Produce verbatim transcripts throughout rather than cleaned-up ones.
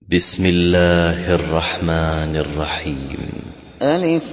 بسم الله الرحمن الرحيم. ألف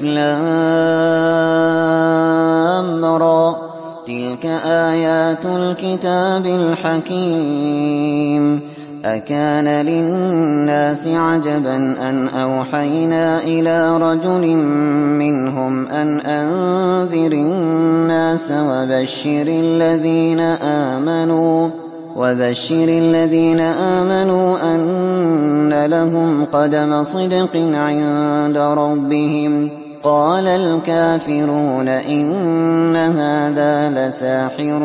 لام را، تلك آيات الكتاب الحكيم. أكان للناس عجبا أن أوحينا إلى رجل منهم أن أنذر الناس وبشر الذين آمنوا وبشر الذين آمنوا أن لهم قدم صدق عند ربهم. قال الكافرون إن هذا لساحر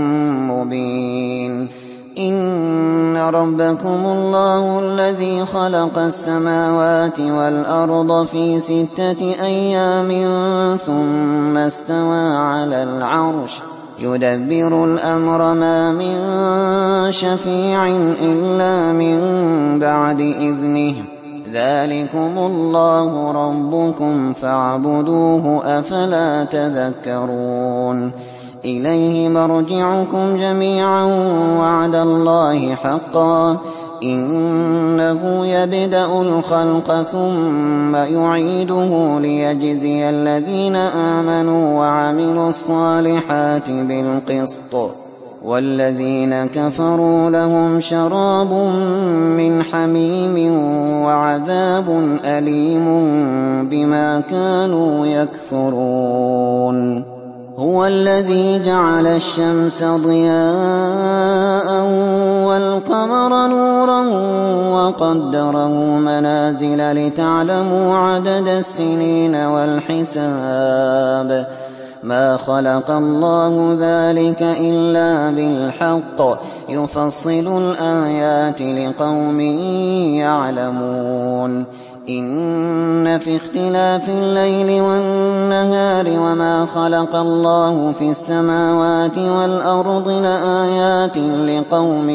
مبين. إن ربكم الله الذي خلق السماوات والأرض في ستة أيام ثم استوى على العرش يدبر الأمر ما من شفيع إلا من بعد إذنه. ذلكم الله ربكم فاعبدوه أفلا تذكرون. إليه مرجعكم جميعا وعد الله حقا. إنه يبدأ الخلق ثم يعيده ليجزي الذين آمنوا وعملوا الصالحات بالقسط، والذين كفروا لهم شراب من حميم وعذاب أليم بما كانوا يكفرون. هو الذي جعل الشمس ضياء والقمر نورا وقدره منازل لتعلموا عدد السنين والحساب. ما خلق الله ذلك إلا بالحق يفصل الآيات لقوم يعلمون. إن في اختلاف الليل والنهار وما خلق الله في السماوات والأرض لآيات لقوم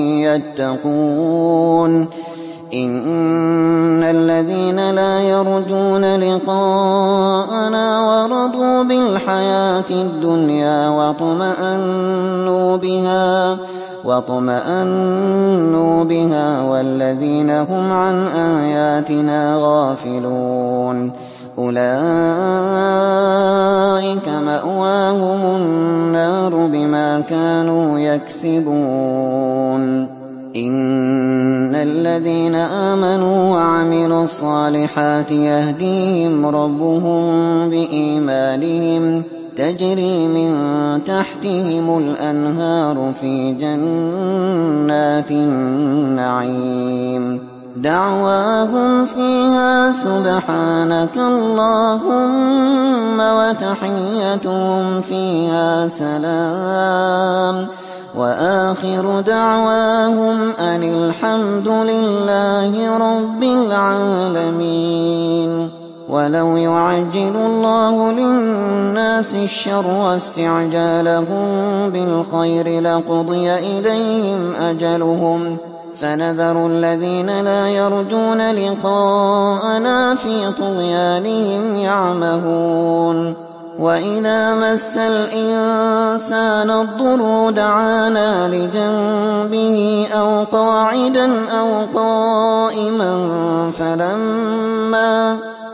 يتقون. إن الذين لا يرجون لقاءنا ورضوا بالحياة الدنيا واطمأنوا بها واطمأنوا بها والذين هم عن آياتنا غافلون أولئك مأواهم النار بما كانوا يكسبون. إن الذين آمنوا وعملوا الصالحات يهديهم ربهم بإيمانهم تجري من تحتهم الأنهار في جنات النعيم. دعواهم فيها سبحانك اللهم وتحيتهم فيها سلام، وآخر دعواهم أن الحمد لله رب العالمين. ولو يعجل الله للناس الشر استعجالهم بالخير لقضي إليهم أجلهم، فنذر الذين لا يرجون لقاءنا في طغيانهم يعمهون. وإذا مس الإنسان الضر دعانا لجنبه أو قاعدا أو قائما فلما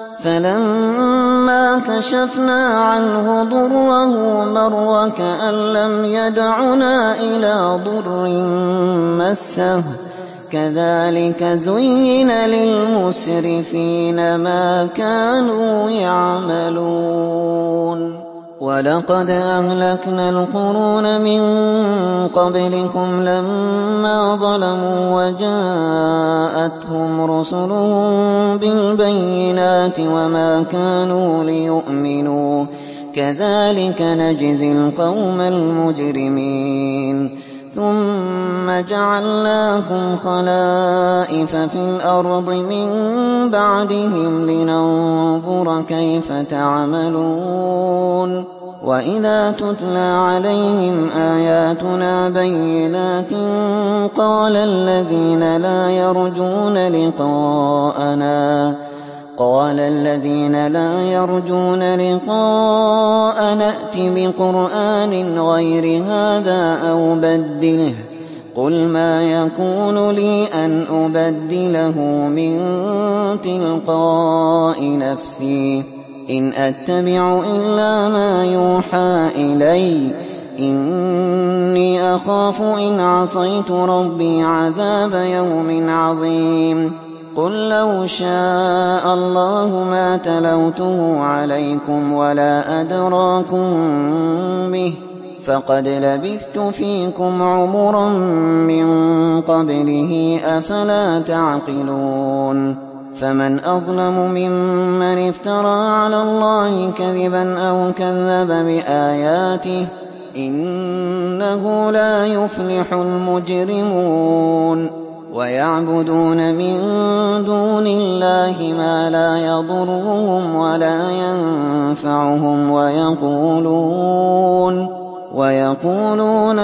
فلما كشفنا عنه ضره مر كأن لم يدعنا إلى ضر مسه. كذلك زين للمسرفين ما كانوا يعملون. ولقد أهلكنا القرون من قبلكم لما ظلموا وجاءتهم رسلهم بالبينات وما كانوا ليؤمنوا. كذلك نجزي القوم المجرمين. ثم جعلناكم خلائف في الأرض من بعدهم لننظر كيف تعملون. وإذا تتلى عليهم آياتنا بينات قال الذين لا يرجون لقاءنا قال الذين لا يرجون لقاءنا ائت بقرآن غير هذا أو بدله قل ما يكون لي أن أبدله من تلقاء نفسي إن أتبع إلا ما يوحى إلي إني أخاف إن عصيت ربي عذاب يوم عظيم قل لو شاء الله ما تلوته عليكم ولا أدراكم به فقد لبثت فيكم عمرا من قبله أفلا تعقلون فمن أظلم ممن افترى على الله كذبا أو كذب بآياته إنه لا يفلح المجرمون ويعبدون من دون الله ما لا يضرهم ولا ينفعهم ويقولون ويقولون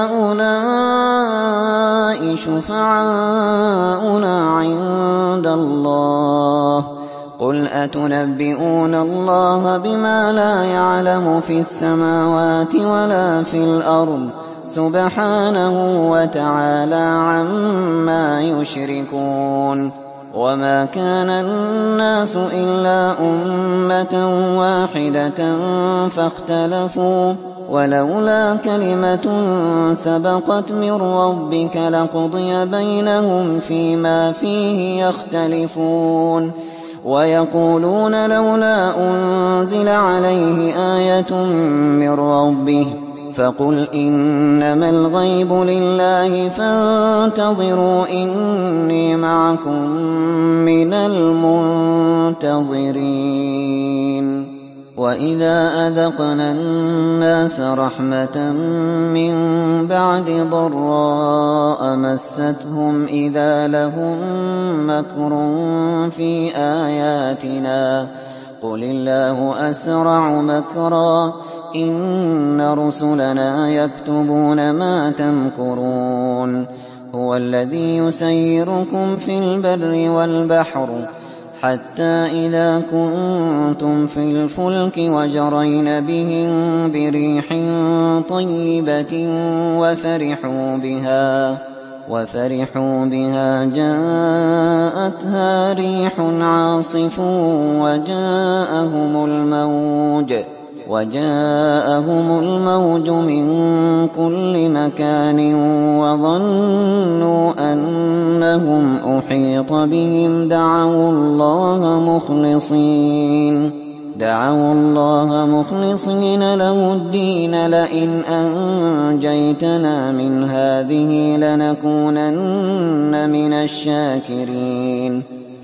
هؤلاء شفعاؤنا عند الله قل أتنبئون الله بما لا يعلم في السماوات ولا في الأرض سبحانه وتعالى عما يشركون وما كان الناس إلا أمة واحدة فاختلفوا ولولا كلمة سبقت من ربك لقضي بينهم فيما فيه يختلفون ويقولون لولا أنزل عليه آية من ربه فقل إنما الغيب لله فانتظروا إني معكم من المنتظرين وإذا أذقنا الناس رحمة من بعد ضراء مستهم إذا لهم مكر في آياتنا قل الله أسرع مكرا إن رسلنا يكتبون ما تمكرون هو الذي يسيركم في البر والبحر حتى إذا كنتم في الفلك وجرين بهم بريح طيبة وفرحوا بها وفرحوا بها جاءتها ريح عاصف وجاءهم الموج وجاءهم الموج من كل مكان وظنوا أنهم أحيط بهم دعوا الله مخلصين دعوا الله مخلصين له الدين لئن أنجيتنا من هذه لنكونن من الشاكرين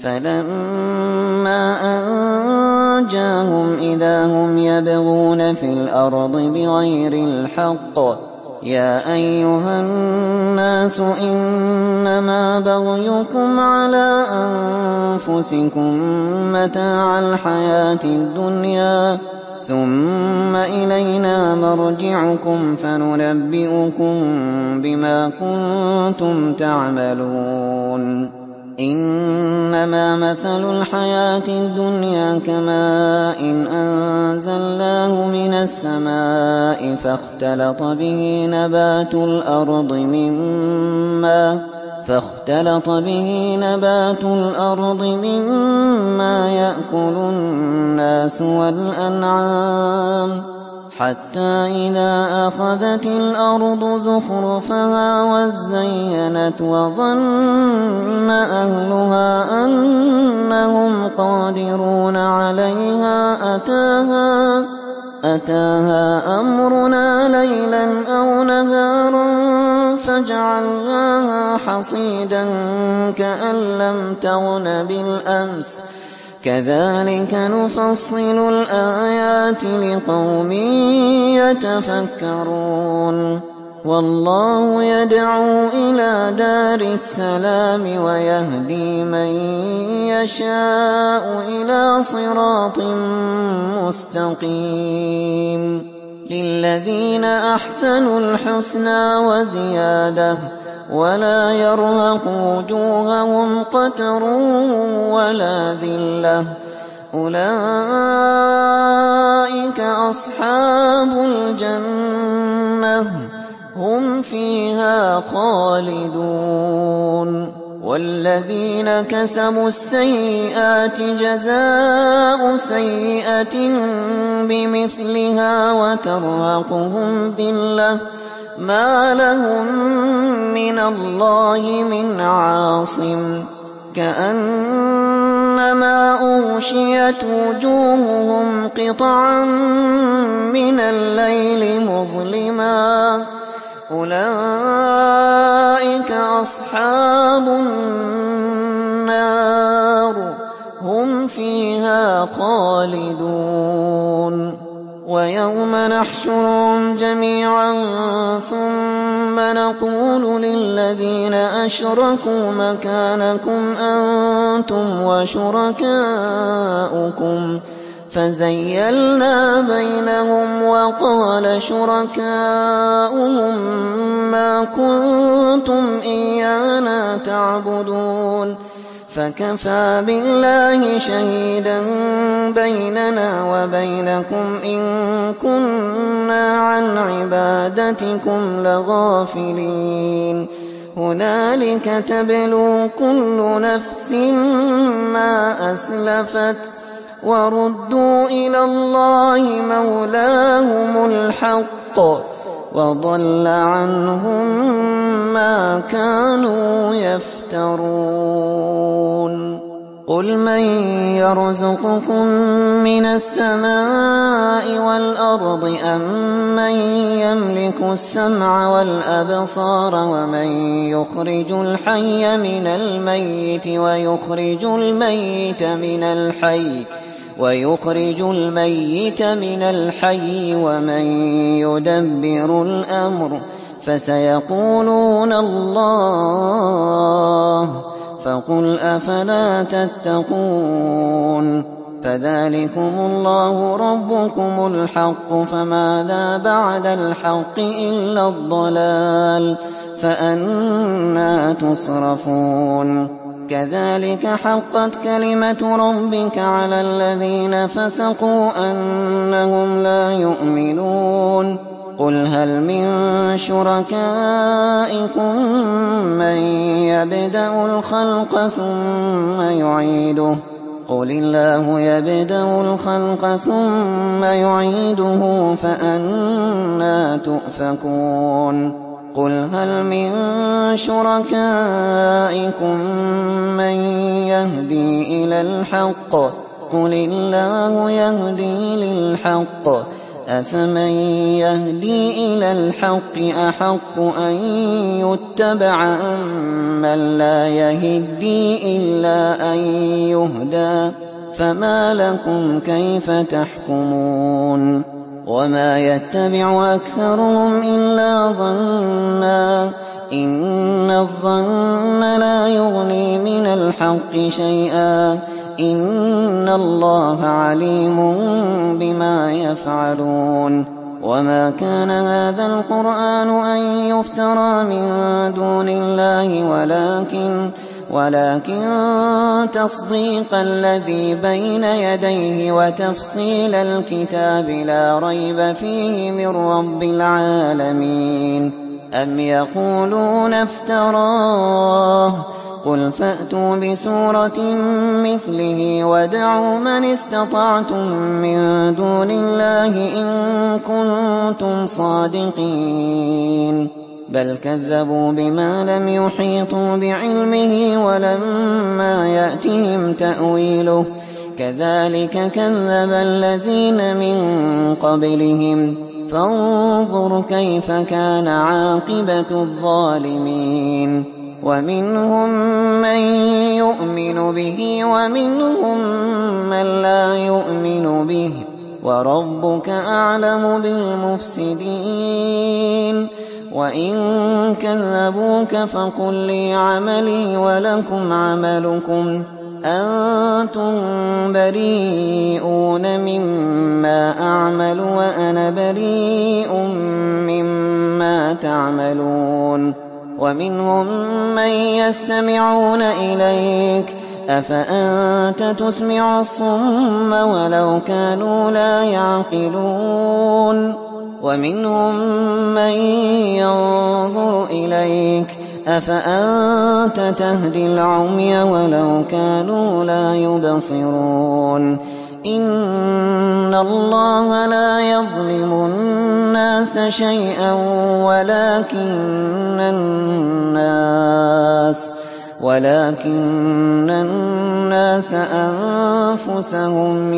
فلما أنجاهم إذا هم يبغون في الأرض بغير الحق يا أيها الناس إنما بغيكم على أنفسكم متاع الحياة الدنيا ثم إلينا مرجعكم فننبئكم بما كنتم تعملون إنما مثل الحياة الدنيا كماء إن أنزلناه من السماء فاختلط به نبات الأرض مما فاختلط به نبات الأرض مما يأكل الناس والأنعام حتى إذا أخذت الأرض زخرفها وزينت وظن أهلها أنهم قادرون عليها أتاها أتاها أمرنا ليلا أو نهارا فجعلناها حصيدا كأن لم تغن بالأمس كذلك نفصل الآيات لقوم يتفكرون والله يدعو إلى دار السلام ويهدي من يشاء إلى صراط مستقيم للذين أحسنوا الحسنى وزيادة ولا يرهق وجوههم قتر ولا ذلة أولئك أصحاب الجنة هم فيها خالدون والذين كسبوا السيئات جزاء سيئة بمثلها وترهقهم ذلة ما لهم من الله من عاصم كأنما أغشيت وجوههم قطعا من الليل مظلما أولئك أصحاب النار هم فيها خالدون ويوم نحشرهم جميعا ثم نقول للذين أشركوا مكانكم أنتم وشركاؤكم فزيلنا بينهم وقال شركاؤهم ما كنتم إيانا تعبدون فكفى بالله شهيدا بيننا وبينكم إن كنا عن عبادتكم لغافلين هنالك تبلو كل نفس ما أسلفت وردوا إلى الله مولاهم الحق وضل عنهم ما كانوا يفترون قل من يرزقكم من السماء والأرض أم من يملك السمع والأبصار ومن يخرج الحي من الميت ويخرج الميت من الحي ويخرج الميت من الحي ومن يدبر الأمر فسيقولون الله فقل أفلا تتقون فذلكم الله ربكم الحق فماذا بعد الحق إلا الضلال فأنى تصرفون كذلك حقت كلمة ربك على الذين فسقوا أنهم لا يؤمنون قل هل من شركائكم من يبدأ الخلق ثم يعيده قل الله يبدأ الخلق ثم يعيده فأنى تؤفكون قل هل من شركائكم من يهدي إلى الحق قل الله يهدي للحق أفمن يهدي إلى الحق أحق أن يتبع أمن لا يهدي إلا أن يهدى فما لكم كيف تحكمون وما يتبع أكثرهم إلا ظنا إن الظن لا يغني من الحق شيئا إن الله عليم بما يفعلون وما كان هذا القرآن أن يفترى من دون الله ولكن ولكن تصديق الذي بين يديه وتفصيل الكتاب لا ريب فيه من رب العالمين أم يقولون افتراه قل فأتوا بسورة مثله وادعوا من استطعتم من دون الله إن كنتم صادقين بل كذبوا بما لم يحيطوا بعلمه ولما يأتهم تأويله كذلك كذب الذين من قبلهم فانظر كيف كان عاقبة الظالمين ومنهم من يؤمن به ومنهم من لا يؤمن به وربك أعلم بالمفسدين وإن كذبوك فقل لي عملي ولكم عملكم أنتم بريئون مما أعمل وأنا بريء مما تعملون ومنهم من يستمعون إليك أفأنت تسمع الصم ولو كانوا لا يعقلون ومنهم من ينظر إليك أفأنت تهدي العمي ولو كانوا لا يبصرون إن الله لا يظلم الناس شيئا ولكن الناس ولكن الناس أنفسهم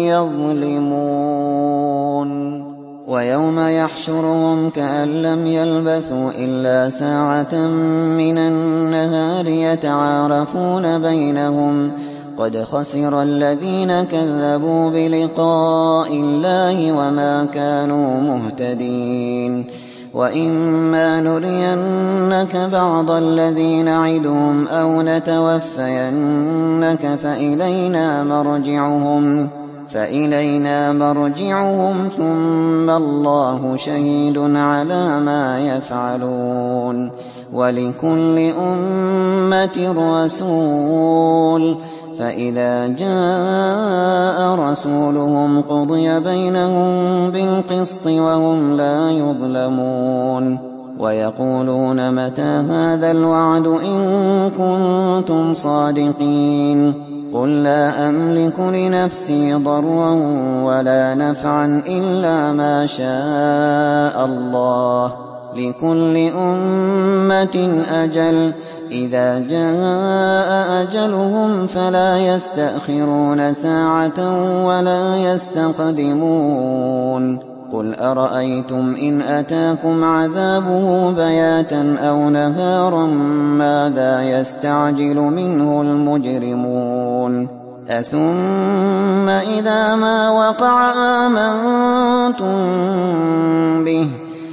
يظلمون ويوم يحشرهم كأن لم يلبثوا إلا ساعة من النهار يتعارفون بينهم قد خسر الذين كذبوا بلقاء الله وما كانوا مهتدين وإما نرينك بعض الذي نعدهم أو نتوفينك فإلينا مرجعهم فإلينا مرجعهم ثم الله شهيد على ما يفعلون ولكل أمة رسول فإذا جاء رسولهم قضي بينهم بالقسط وهم لا يظلمون ويقولون متى هذا الوعد إن كنتم صادقين قل لا أملك لنفسي ضرا ولا نفعا إلا ما شاء الله لكل أمة أجل إذا جاء أجلهم فلا يستأخرون ساعة ولا يستقدمون قل أرأيتم إن أتاكم عذابه بياتا أو نهارا ماذا يستعجل منه المجرمون أثم إذا ما وقع آمنتم به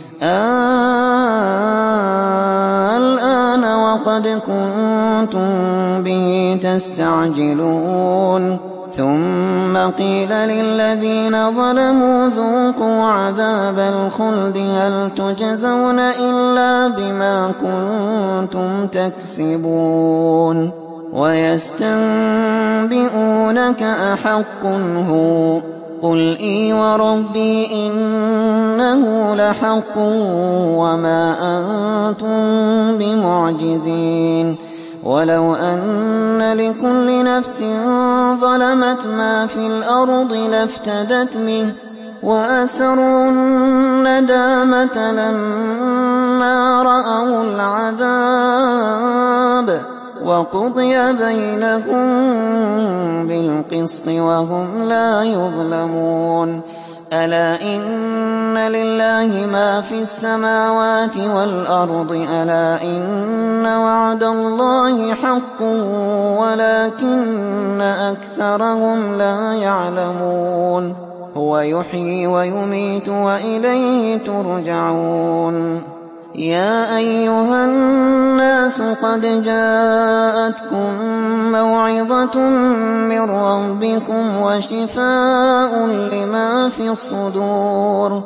الآن وقد كنتم به تستعجلون ثم قيل للذين ظلموا ذوقوا عذاب الخلد هل تجزون إلا بما كنتم تكسبون ويستنبئونك أحق هو قل إي وربي إنه لحق وما أنتم بمعجزين ولو أن لكل نفس ظلمت ما في الأرض لافتدت به وأسروا الندامة لما رأوا العذاب وقضي بينهم بالقسط وهم لا يظلمون ألا إن لله ما في السماوات والأرض ألا إن وعد الله حق ولكن أكثرهم لا يعلمون هو يحيي ويميت وإليه ترجعون يا أيها الناس قد جاءتكم موعظة من ربكم وشفاء لما في الصدور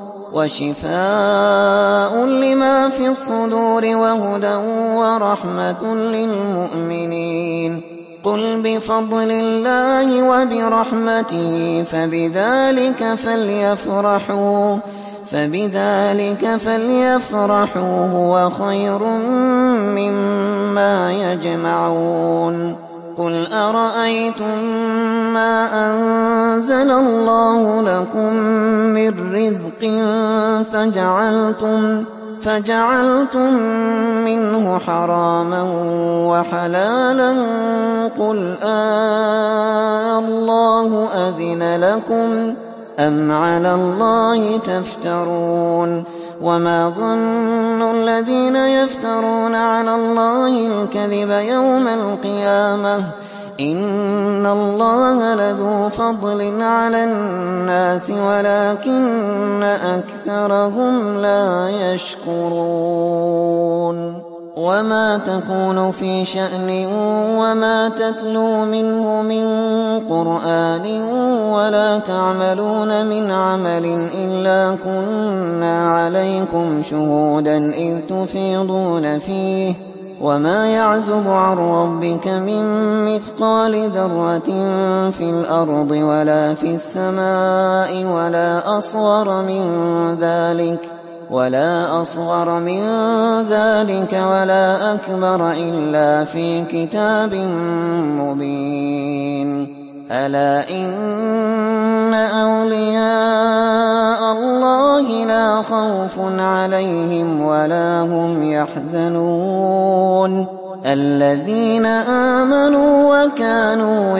وشفاء لما في الصدور وهدى ورحمة للمؤمنين قل بفضل الله وبرحمته فبذلك فليفرحوا فبذلك فليفرحوا هو خير مما يجمعون قل أرأيتم ما أنزل الله لكم من رزق فجعلتم فجعلتم منه حراما وحلالا قل آه الله أذن لكم أم على الله تفترون وما ظن الذين يفترون على الله الكذب يوم القيامة إن الله لذو فضل على الناس ولكن أكثرهم لا يشكرون وما تكون في شأن وما تتلو منه من قرآن ولا تعملون من عمل إلا كنا عليكم شهودا إذ تفيضون فيه وما يعزب عن ربك من مثقال ذرة في الأرض ولا في السماء ولا أصغر من ذلك ولا أصغر من ذلك ولا أكبر إلا في كتاب مبين. ألا إن أولياء الله لا خوف عليهم ولا هم يحزنون الذين آمنوا وكانوا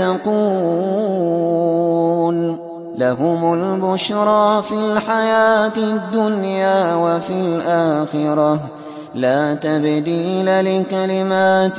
يتقون لهم البشرى في الحياة الدنيا وفي الآخرة لا تبديل لكلمات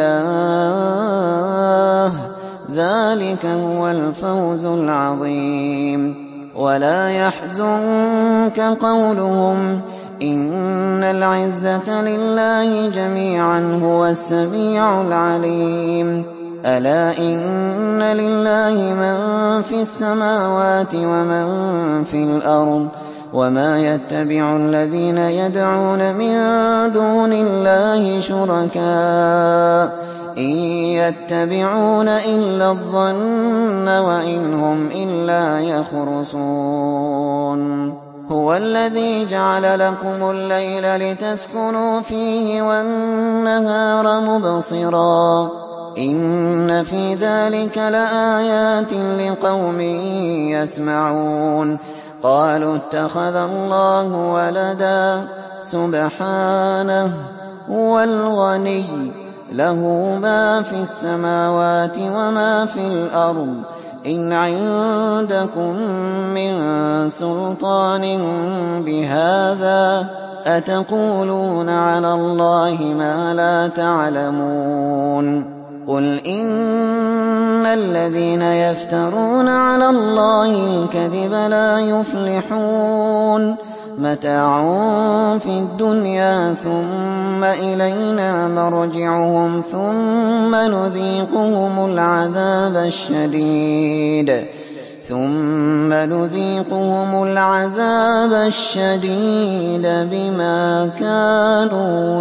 الله ذلك هو الفوز العظيم. ولا يحزنك قولهم إن العزة لله جميعا هو السميع العليم. ألا إن لله من في السماوات ومن في الأرض وما يتبع الذين يدعون من دون الله شركاء إن يتبعون إلا الظن وإن هم إلا يخرصون. هو الذي جعل لكم الليل لتسكنوا فيه والنهار مبصرا إن في ذلك لآيات لقوم يسمعون. قالوا اتخذ الله ولدا سبحانه هو الغني له ما في السماوات وما في الأرض إن عندكم من سلطان بهذا أتقولون على الله ما لا تعلمون. قل إن الذين يفترون على الله الكذب لا يفلحون متاع في الدنيا ثم إلينا مرجعهم ثم نذيقهم العذاب الشديد ثم نذيقهم العذاب الشديد بما كانوا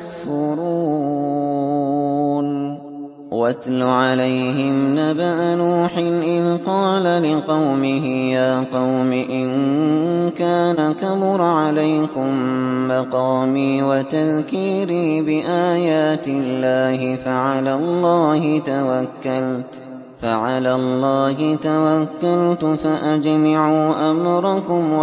يكفرون. واتل عليهم نبأ نوح إذ قال لقومه يا قوم إن كان كبر عليكم مقامي وتذكيري بآيات الله فعلى الله توكلت فعلى الله توكلت فأجمعوا أمركم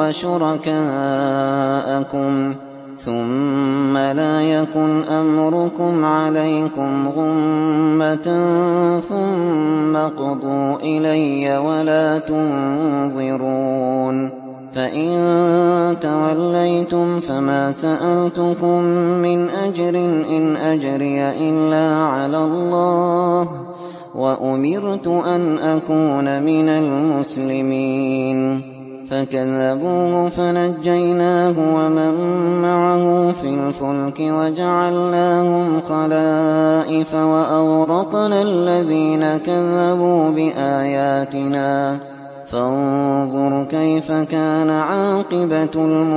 وشركاءكم ثم لا يكن أمركم عليكم غمة ثم اقضوا إلي ولا تنظرون. فإن توليتم فما سألتكم من أجر إن أجري إلا على الله وأمرت أن أكون من المسلمين. فكذبوه فنجيناه ومن معه في الفلك وجعلناهم خلائف وأغرقنا الذين كذبوا بآياتنا فانظر كيف كان عاقبة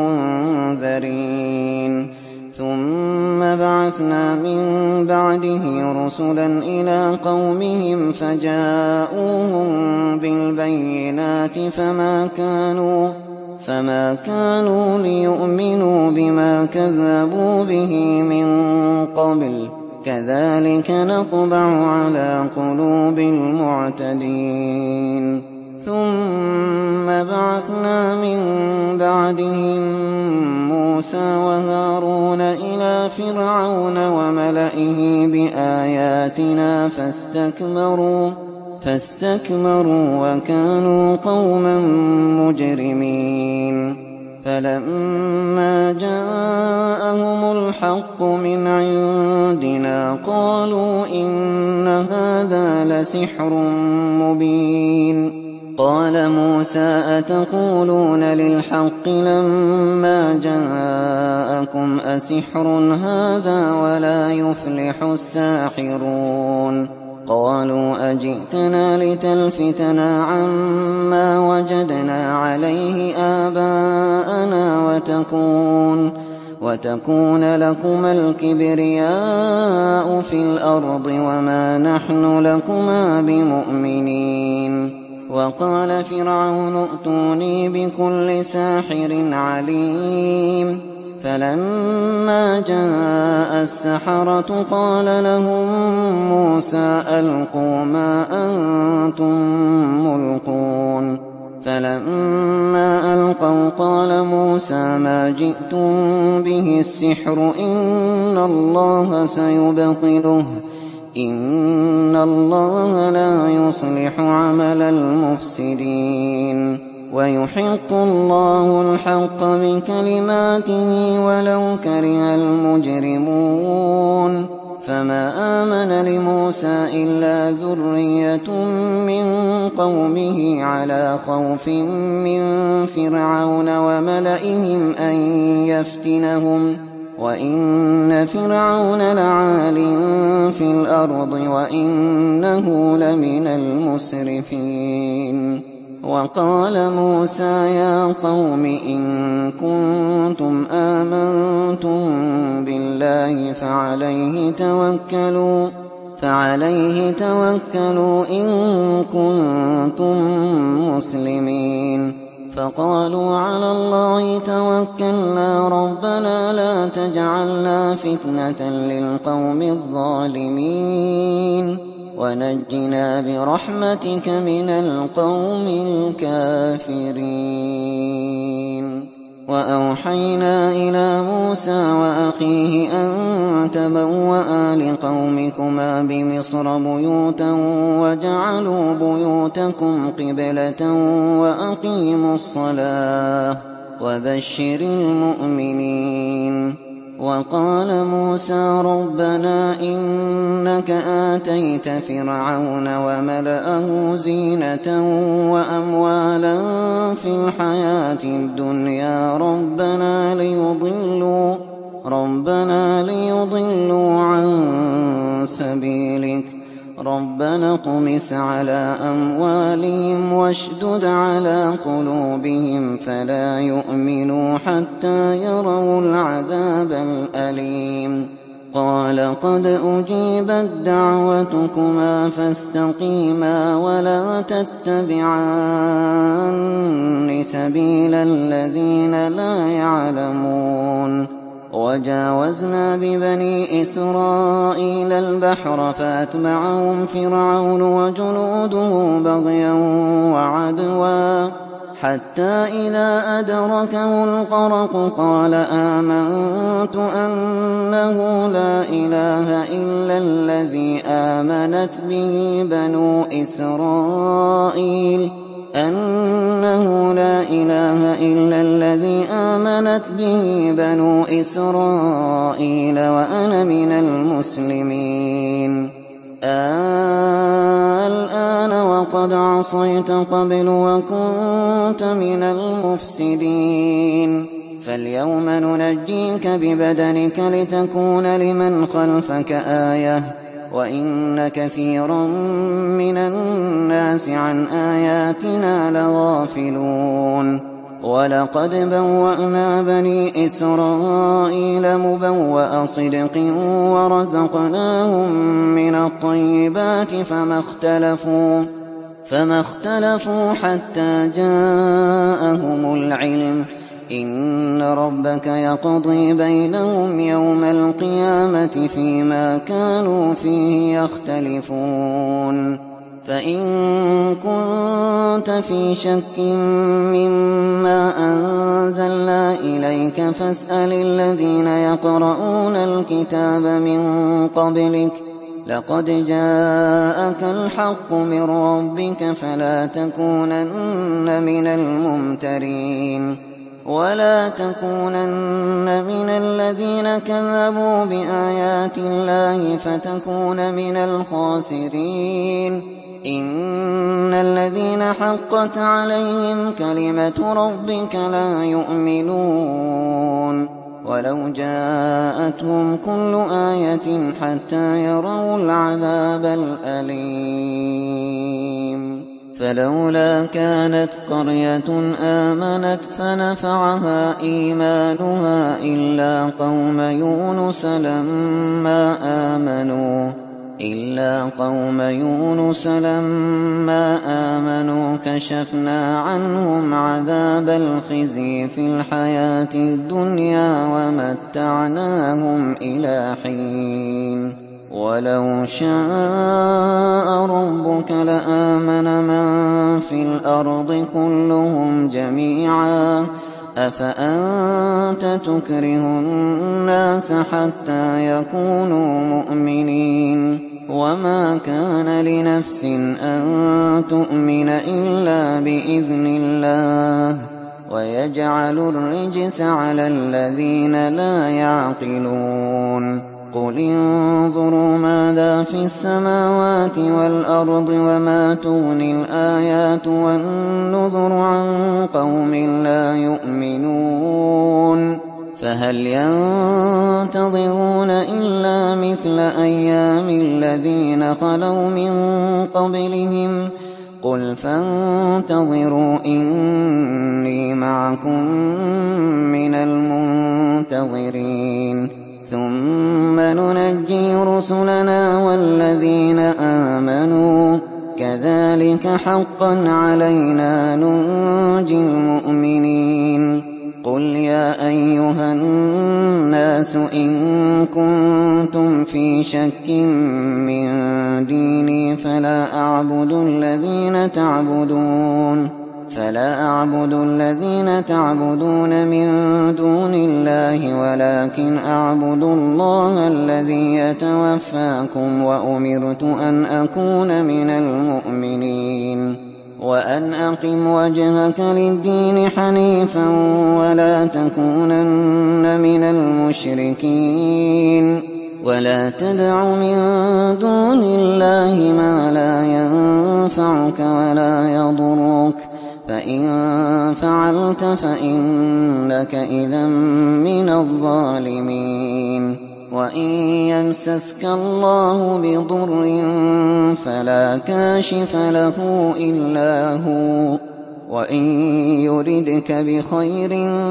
المنذرين. ثم بعثنا من بعده رسلا إلى قومهم فجاءوهم بالبينات فما كانوا فما كانوا ليؤمنوا بما كذبوا به من قبل كذلك نطبع على قلوب المعتدين. ثم بعثنا من بعدهم موسى وهارون إلى فرعون وملئه بآياتنا فاستكبروا فاستكبروا وكانوا قوما مجرمين. فلما جاءهم الحق من عندنا قالوا إن هذا لسحر مبين. قال موسى أتقولون للحق لما جاءكم أسحر هذا ولا يفلح الساحرون. قالوا أجئتنا لتلفتنا عما وجدنا عليه آباءنا وتكون وتكون لكما الكبرياء في الأرض وما نحن لكما بمؤمنين. وقال فرعون ائتوني بكل ساحر عليم فلما جاء السحرة قال لهم موسى ألقوا ما أنتم ملقون فلما ألقوا قال موسى ما جئتم به السحر إن الله سيبطله إن الله لا يصلح عمل المفسدين ويحق الله الحق بكلماته ولو كره المجرمون فما آمن لموسى إلا ذرية من قومه على خوف من فرعون وملئهم أن يفتنهم وإن فرعون لعال في الأرض وإنه لمن المسرفين وقال موسى يا قوم إن كنتم آمنتم بالله فعليه توكلوا فعليه توكلوا إن كنتم مسلمين فقالوا على الله توكلنا ربنا لا تجعلنا فتنة للقوم الظالمين ونجنا برحمتك من القوم الكافرين وأوحينا إلى موسى وأخيه أن تبوأ لقومكما بمصر بيوتا وجعلوا بيوتكم قبلة وأقيموا الصلاة وبشر المؤمنين وقال موسى ربنا إنك آتيت فرعون وملأه زينة وأموالا في الحياة الدنيا ربنا ليضلوا ربنا ليضلوا عن سبيلك ربنا اطمس على أموالهم واشدد على قلوبهم فلا يؤمنوا حتى يروا العذاب الأليم قال قد أجيبت دعوتكما فاستقيما ولا تتبعان سبيل الذين لا يعلمون وجاوزنا ببني إسرائيل البحر فأتبعهم فرعون وجنوده بغيا وعدوا حتى إذا أدركه الغرق قال آمنت أنه لا إله إلا الذي آمنت به بنو إسرائيل أنه لا إله إلا الذي آمنت به بنو إسرائيل وأنا من المسلمين الآن وقد عصيت قبل وكنت من المفسدين فاليوم ننجيك ببدنك لتكون لمن خلفك آية وإن كثيرا من الناس عن آياتنا لغافلون ولقد بوأنا بني إسرائيل مبوأ صدق ورزقناهم من الطيبات فما اختلفوا فما اختلفوا حتى جاءهم العلم إن ربك يقضي بينهم يوم القيامة فيما كانوا فيه يختلفون فإن كنت في شك مما أنزلنا إليك فاسأل الذين يقرؤون الكتاب من قبلك لقد جاءك الحق من ربك فلا تكونن من الممترين ولا تكونن من الذين كذبوا بآيات الله فتكون من الخاسرين إن الذين حقت عليهم كلمة ربك لا يؤمنون ولو جاءتهم كل آية حتى يروا العذاب الأليم فلولا كانت قرية آمنت فنفعها إيمانها إلا قوم يونس لما آمنوا إلا قوم يونس لما آمنوا لو كشفنا عنهم عذاب الخزي في الحياة الدنيا ومتعناهم إلى حين ولو شاء ربك لآمن من في الأرض كلهم جميعا أفأنت تكره الناس حتى يكونوا مؤمنين وما كان لنفس أن تؤمن إلا بإذن الله ويجعل الرجس على الذين لا يعقلون قل انظروا ماذا في السماوات والأرض وما تغني الآيات والنذر عن قوم لا يؤمنون فهل ينتظرون إلا مثل أيام الذين خلوا من قبلهم قل فانتظروا إني معكم من المنتظرين ثم ننجي رسلنا والذين آمنوا كذلك حقا علينا ننجي المؤمنين قل يا أيها الناس إن كنتم في شك من ديني فلا أعبد الذين تعبدون فلا أعبد الذين تعبدون من دون الله ولكن أعبد الله الذي يتوفاكم وأمرت أن أكون من المؤمنين وأن أقم وجهك للدين حنيفا ولا تكونن من المشركين ولا تدع من دون الله ما لا ينفعك ولا يضرك فإن فعلت فإنك إذا من الظالمين وإن يمسسك الله بضر فلا كاشف له إلا هو وإن يردك بخير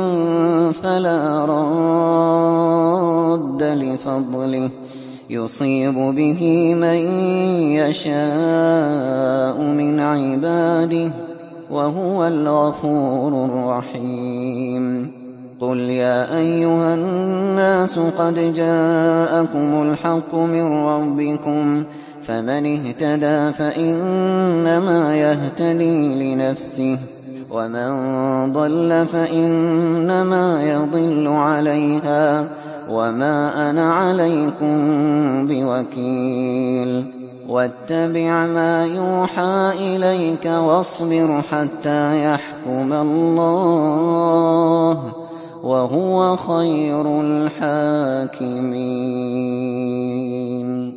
فلا راد لفضله يصيب به من يشاء من عباده وهو الغفور الرحيم قل يا أيها الناس قد جاءكم الحق من ربكم فمن اهتدى فإنما يهتدي لنفسه ومن ضل فإنما يضل عليها وما أنا عليكم بوكيل واتبع ما يوحى إليك واصبر حتى يحكم الله وهو خير الحاكمين.